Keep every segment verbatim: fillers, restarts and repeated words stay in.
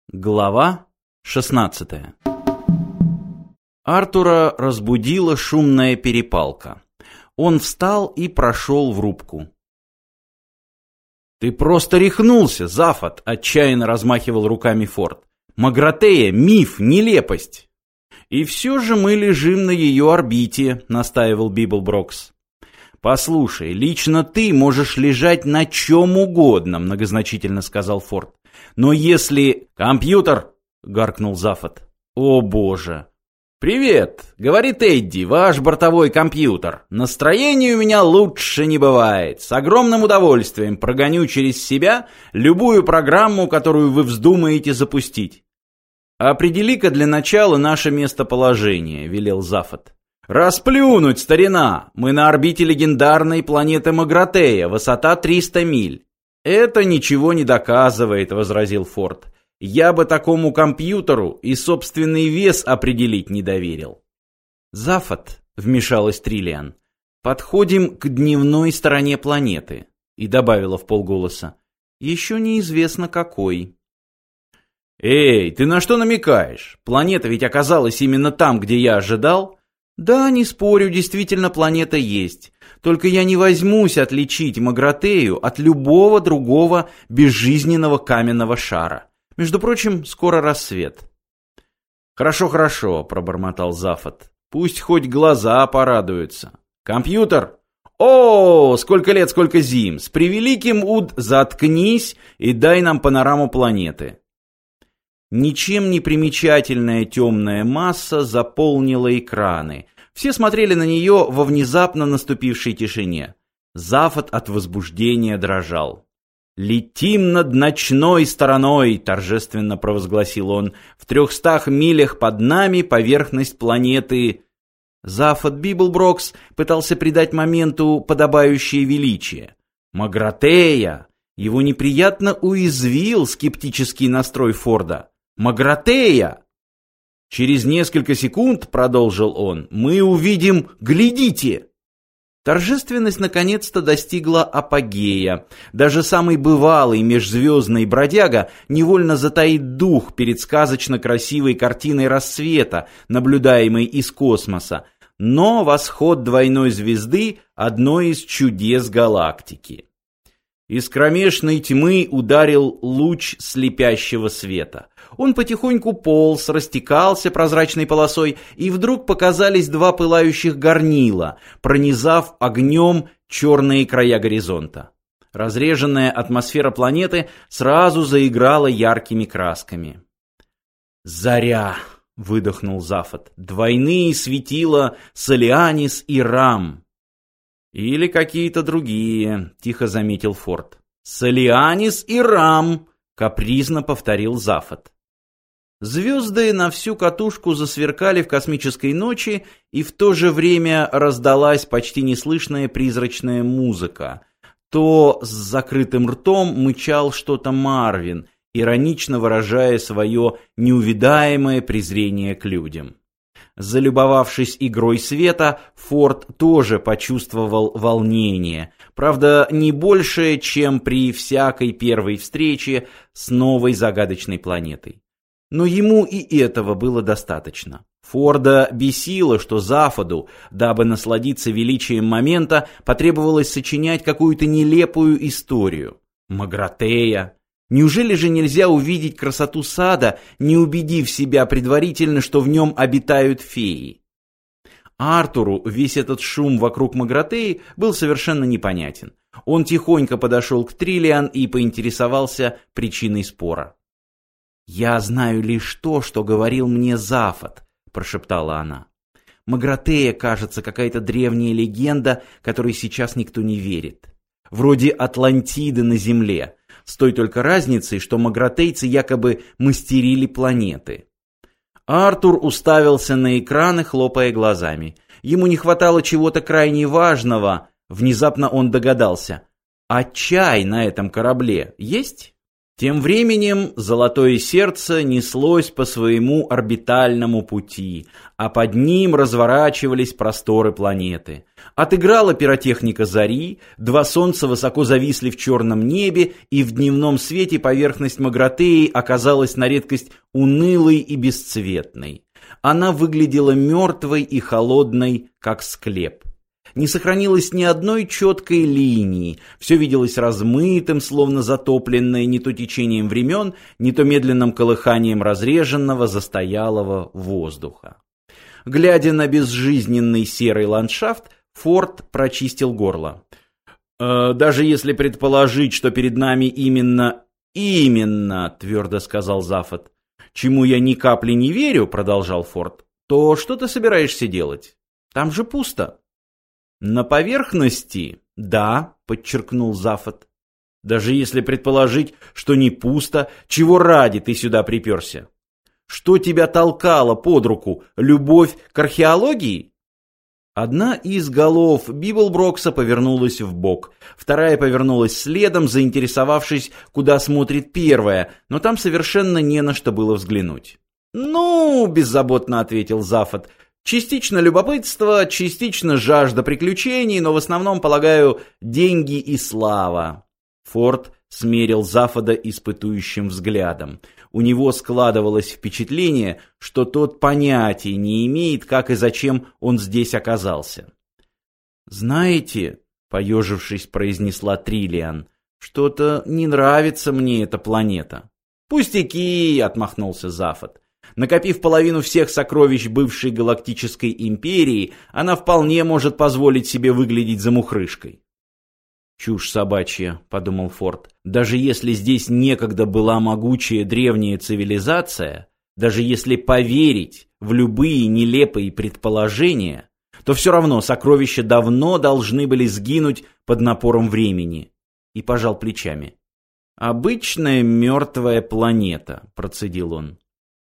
Глава шестнадцатая. Артура разбудила шумная перепалка. Он встал и прошел в рубку. «Ты просто рехнулся, Зафот!» — отчаянно размахивал руками Форд. «Магратея — миф, нелепость!» «И все же мы лежим на ее орбите», — настаивал Библброкс. «Послушай, лично ты можешь лежать на чем угодно», — многозначительно сказал Форд. «Но если...» «Компьютер!» — гаркнул Зафот. «О боже!» «Привет!» — говорит Эдди, ваш бортовой компьютер. «Настроение у меня лучше не бывает. С огромным удовольствием прогоню через себя любую программу, которую вы вздумаете запустить». «Определи-ка для начала наше местоположение», — велел Зафот. «Расплюнуть, старина! Мы на орбите легендарной планеты Магратея, высота триста миль». «Это ничего не доказывает», — возразил Форд. «Я бы такому компьютеру и собственный вес определить не доверил». «Зафот», — вмешалась Триллиан, — «подходим к дневной стороне планеты», — и добавила вполголоса. «Еще неизвестно какой». «Эй, ты на что намекаешь? Планета ведь оказалась именно там, где я ожидал». «Да, не спорю, действительно планета есть. Только я не возьмусь отличить Магратею от любого другого безжизненного каменного шара. Между прочим, скоро рассвет». «Хорошо, хорошо», — пробормотал Зафот. «Пусть хоть глаза порадуются. Компьютер? О, сколько лет, сколько зим! С превеликим уд... Заткнись и дай нам панораму планеты». Ничем не примечательная темная масса заполнила экраны. Все смотрели на нее во внезапно наступившей тишине. Зафот от возбуждения дрожал. «Летим над ночной стороной», — торжественно провозгласил он. «В трехстах милях под нами поверхность планеты». Зафот Библброкс пытался придать моменту подобающее величие. «Магратея!» Его неприятно уязвил скептический настрой Форда. «Магратея!» «Через несколько секунд, — продолжил он, — мы увидим... Глядите!» Торжественность наконец-то достигла апогея. Даже самый бывалый межзвездный бродяга невольно затаит дух перед сказочно красивой картиной рассвета, наблюдаемой из космоса. Но восход двойной звезды — одно из чудес галактики. Из кромешной тьмы ударил луч слепящего света. Он потихоньку полз, растекался прозрачной полосой, и вдруг показались два пылающих горнила, пронизав огнем черные края горизонта. Разреженная атмосфера планеты сразу заиграла яркими красками. «Заря!» — выдохнул Зафот. «Двойные светила Солианис и Рам». «Или какие-то другие», — тихо заметил Форд. «Солианис и Рам», — капризно повторил Зафот. Звезды на всю катушку засверкали в космической ночи, и в то же время раздалась почти неслышная призрачная музыка. То с закрытым ртом мычал что-то Марвин, иронично выражая свое неувидаемое презрение к людям. Залюбовавшись игрой света, Форд тоже почувствовал волнение, правда, не большее, чем при всякой первой встрече с новой загадочной планетой. Но ему и этого было достаточно. Форда бесило, что Зафоду, дабы насладиться величием момента, потребовалось сочинять какую-то нелепую историю. Магратея. Неужели же нельзя увидеть красоту сада, не убедив себя предварительно, что в нем обитают феи? Артуру весь этот шум вокруг Магратеи был совершенно непонятен. Он тихонько подошел к Триллиан и поинтересовался причиной спора. «Я знаю лишь то, что говорил мне Зафот», — прошептала она. «Магратея, кажется, какая-то древняя легенда, которой сейчас никто не верит. Вроде Атлантиды на Земле. С той только разницей, что магратейцы якобы мастерили планеты». Артур уставился на экраны, хлопая глазами. Ему не хватало чего-то крайне важного. Внезапно он догадался. «А чай на этом корабле есть?» Тем временем Золотое Сердце неслось по своему орбитальному пути, а под ним разворачивались просторы планеты. Отыграла пиротехника зари, два солнца высоко зависли в черном небе, и в дневном свете поверхность Магратеи оказалась на редкость унылой и бесцветной. Она выглядела мертвой и холодной, как склеп. Не сохранилось ни одной четкой линии, все виделось размытым, словно затопленное не то течением времен, не то медленным колыханием разреженного, застоялого воздуха. Глядя на безжизненный серый ландшафт, Форд прочистил горло. «Э, «Даже если предположить, что перед нами именно...» «Именно», — твердо сказал Зафот. «Чему я ни капли не верю», — продолжал Форд, — «то что ты собираешься делать? Там же пусто». «На поверхности, да», — подчеркнул Зафот. «Даже если предположить, что не пусто, чего ради ты сюда приперся? Что тебя толкало под руку? Любовь к археологии?» Одна из голов Бибблброкса повернулась вбок, вторая повернулась следом, заинтересовавшись, куда смотрит первая, но там совершенно не на что было взглянуть. «Ну», — беззаботно ответил Зафот, — «частично любопытство, частично жажда приключений, но в основном, полагаю, деньги и слава». Форд смерил Зафода испытующим взглядом. У него складывалось впечатление, что тот понятия не имеет, как и зачем он здесь оказался. «Знаете», — поежившись, произнесла Триллиан, — «что-то не нравится мне эта планета». «Пустяки», — отмахнулся Зафот. «Накопив половину всех сокровищ бывшей галактической империи, она вполне может позволить себе выглядеть замухрышкой». «Чушь собачья», — подумал Форд. «Даже если здесь некогда была могучая древняя цивилизация, даже если поверить в любые нелепые предположения, то все равно сокровища давно должны были сгинуть под напором времени». И пожал плечами. «Обычная мертвая планета», — процедил он.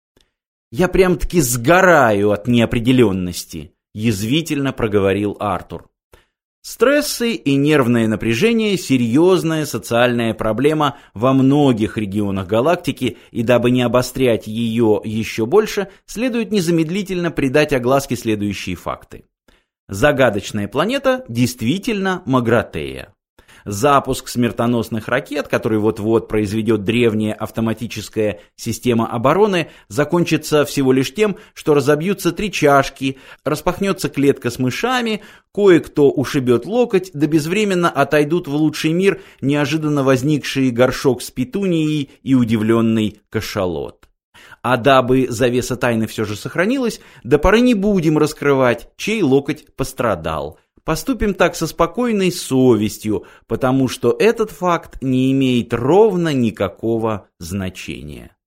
«Я прям-таки сгораю от неопределенности», — язвительно проговорил Артур. Стрессы и нервное напряжение – серьезная социальная проблема во многих регионах галактики, и дабы не обострять ее еще больше, следует незамедлительно придать огласке следующие факты. Загадочная планета действительно Магратея. Запуск смертоносных ракет, который вот-вот произведет древняя автоматическая система обороны, закончится всего лишь тем, что разобьются три чашки, распахнется клетка с мышами, кое-кто ушибет локоть, да безвременно отойдут в лучший мир неожиданно возникшие горшок с петунией и удивленный кашалот. А дабы завеса тайны все же сохранилась, до поры не будем раскрывать, чей локоть пострадал. Поступим так со спокойной совестью, потому что этот факт не имеет ровно никакого значения.